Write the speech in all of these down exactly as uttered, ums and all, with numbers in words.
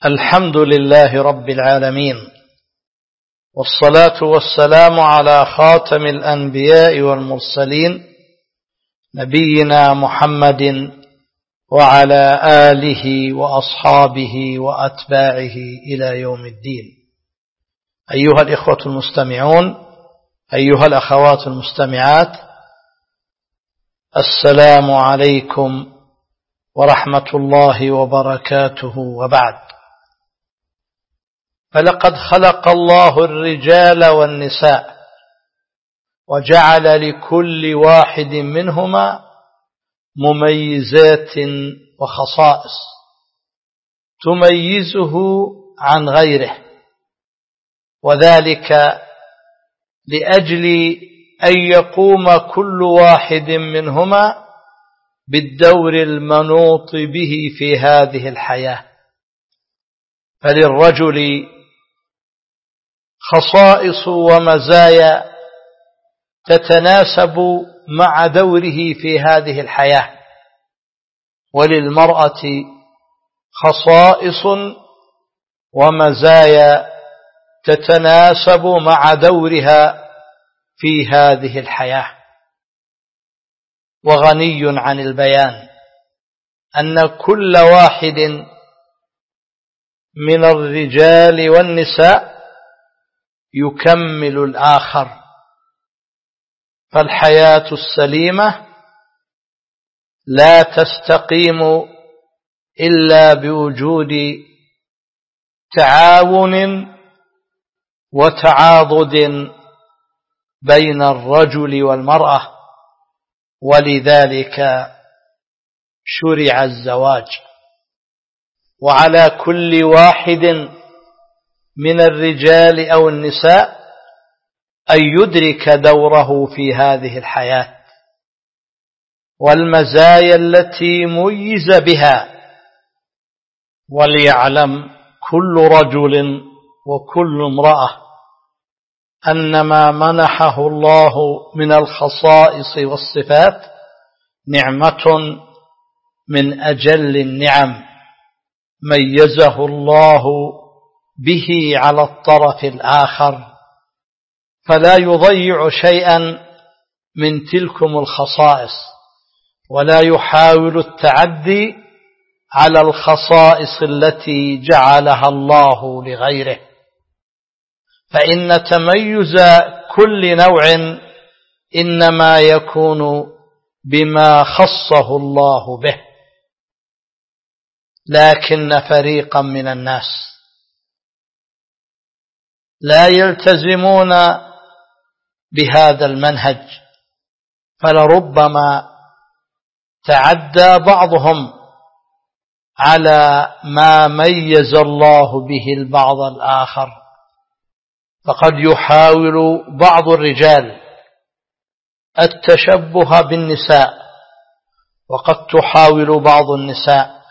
الحمد لله رب العالمين، والصلاة والسلام على خاتم الأنبياء والمرسلين نبينا محمد وعلى آله وأصحابه وأتباعه إلى يوم الدين. أيها الإخوة المستمعون، أيها الأخوات المستمعات، السلام عليكم ورحمة الله وبركاته، وبعد. فلقد خلق الله الرجال والنساء وجعل لكل واحد منهما مميزات وخصائص تميزه عن غيره، وذلك لأجل أن يقوم كل واحد منهما بالدور المنوط به في هذه الحياة. فللرجل خصائص ومزايا تتناسب مع دوره في هذه الحياة، وللمرأة خصائص ومزايا تتناسب مع دورها في هذه الحياة. وغني عن البيان أن كل واحد من الرجال والنساء يكمل الآخر، فالحياة السليمة لا تستقيم إلا بوجود تعاون وتعاضد بين الرجل والمرأة، ولذلك شرع الزواج. وعلى كل واحد من الرجال أو النساء أن يدرك دوره في هذه الحياة والمزايا التي ميز بها، وليعلم كل رجل وكل امرأة أن ما منحه الله من الخصائص والصفات نعمة من أجل النعم ميزه الله به على الطرف الآخر، فلا يضيع شيئا من تلكم الخصائص، ولا يحاول التعدي على الخصائص التي جعلها الله لغيره، فإن تميز كل نوع إنما يكون بما خصه الله به. لكن فريقا من الناس لا يلتزمون بهذا المنهج، فلربما تعدى بعضهم على ما ميز الله به البعض الآخر، فقد يحاول بعض الرجال التشبه بالنساء، وقد تحاول بعض النساء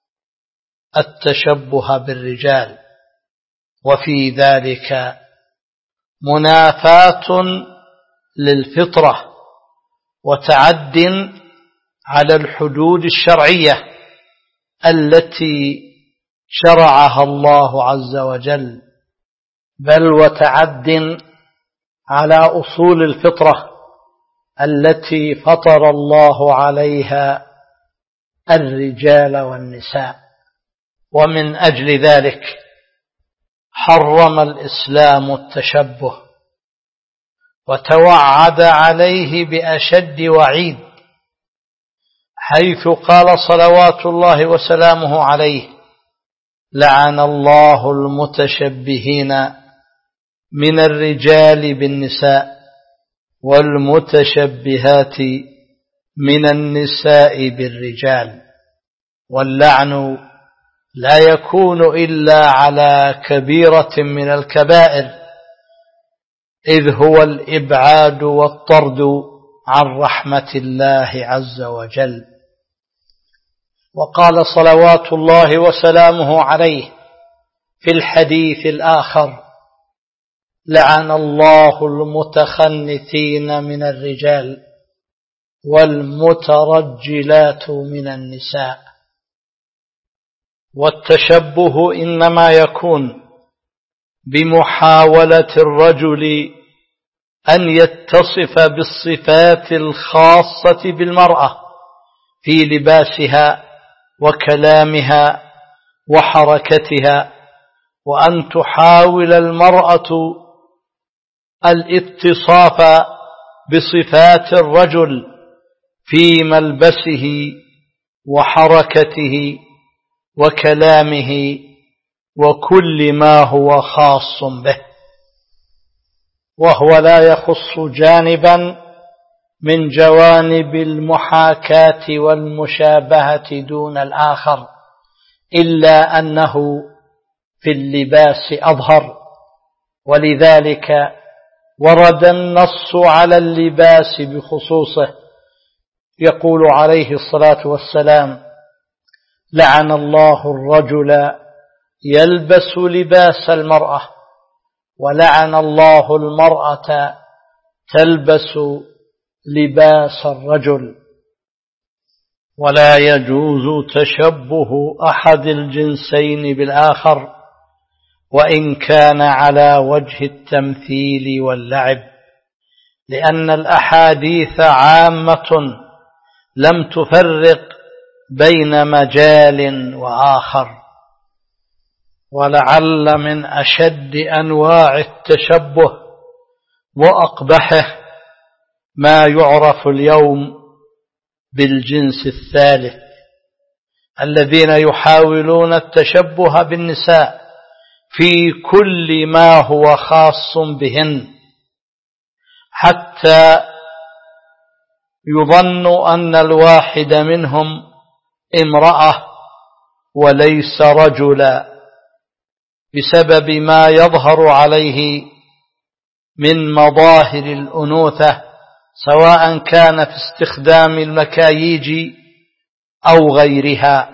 التشبه بالرجال، وفي ذلك منافاة للفطرة وتعد على الحدود الشرعية التي شرعها الله عز وجل، بل وتعد على أصول الفطرة التي فطر الله عليها الرجال والنساء. ومن أجل ذلك حرم الإسلام التشبه، وتوعد عليه بأشد وعيد، حيث قال صلوات الله وسلامه عليه: لعن الله المتشبهين من الرجال بالنساء والمتشبهات من النساء بالرجال. واللعن لا يكون إلا على كبيرة من الكبائر، إذ هو الإبعاد والطرد عن رحمة الله عز وجل. وقال صلوات الله وسلامه عليه في الحديث الآخر: لعن الله المتخنثين من الرجال والمترجلات من النساء. والتشبه إنما يكون بمحاولة الرجل أن يتصف بالصفات الخاصة بالمرأة في لباسها وكلامها وحركتها، وأن تحاول المرأة الاتصاف بصفات الرجل في ملبسه وحركته وكلامه وكل ما هو خاص به، وهو لا يخص جانبا من جوانب المحاكاة والمشابهة دون الآخر، إلا أنه في اللباس أظهر. ولذلك ورد النص على اللباس بخصوصه، يقول عليه الصلاة والسلام: لعن الله الرجل يلبس لباس المرأة، ولعن الله المرأة تلبس لباس الرجل. ولا يجوز تشبه أحد الجنسين بالآخر، وإن كان على وجه التمثيل واللعب، لأن الأحاديث عامة لم تفرق بين مجال وآخر. ولعل من أشد أنواع التشبه وأقبحه ما يعرف اليوم بالجنس الثالث، الذين يحاولون التشبه بالنساء في كل ما هو خاص بهن، حتى يظن أن الواحد منهم امرأة وليس رجلا، بسبب ما يظهر عليه من مظاهر الأنوثة، سواء كان في استخدام المكاييج أو غيرها.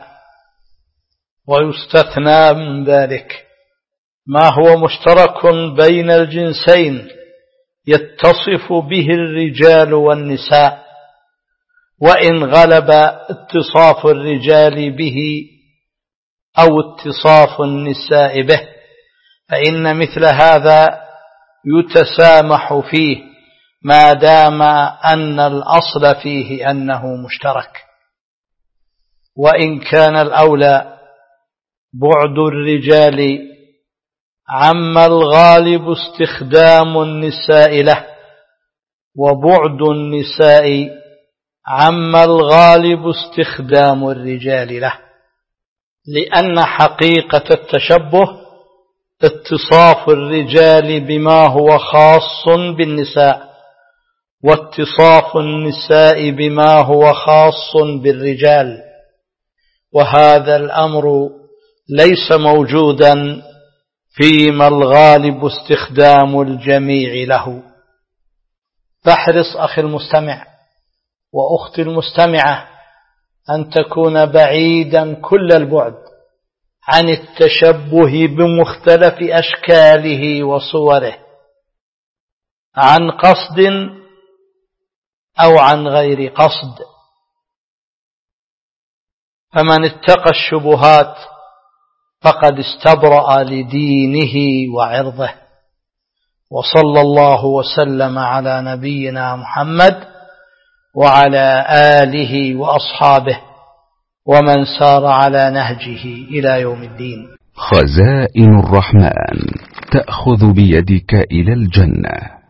ويستثنى من ذلك ما هو مشترك بين الجنسين يتصف به الرجال والنساء، وإن غلب اتصاف الرجال به أو اتصاف النساء به، فإن مثل هذا يتسامح فيه ما دام أن الأصل فيه أنه مشترك. وإن كان الأولى بعد الرجال عما الغالب استخدام النساء له، وبعد النساء عما الغالب استخدام الرجال له، لأن حقيقة التشبه اتصاف الرجال بما هو خاص بالنساء، واتصاف النساء بما هو خاص بالرجال، وهذا الأمر ليس موجودا فيما الغالب استخدام الجميع له. فاحرص أخي المستمع وأختي المستمعة أن تكون بعيدا كل البعد عن التشبه بمختلف أشكاله وصوره، عن قصد أو عن غير قصد. فمن اتقى الشبهات فقد استبرأ لدينه وعرضه. وصلى الله وسلم على نبينا محمد وعلى آله وأصحابه ومن سار على نهجه إلى يوم الدين. خزائن الرحمن تأخذ بيدك إلى الجنة.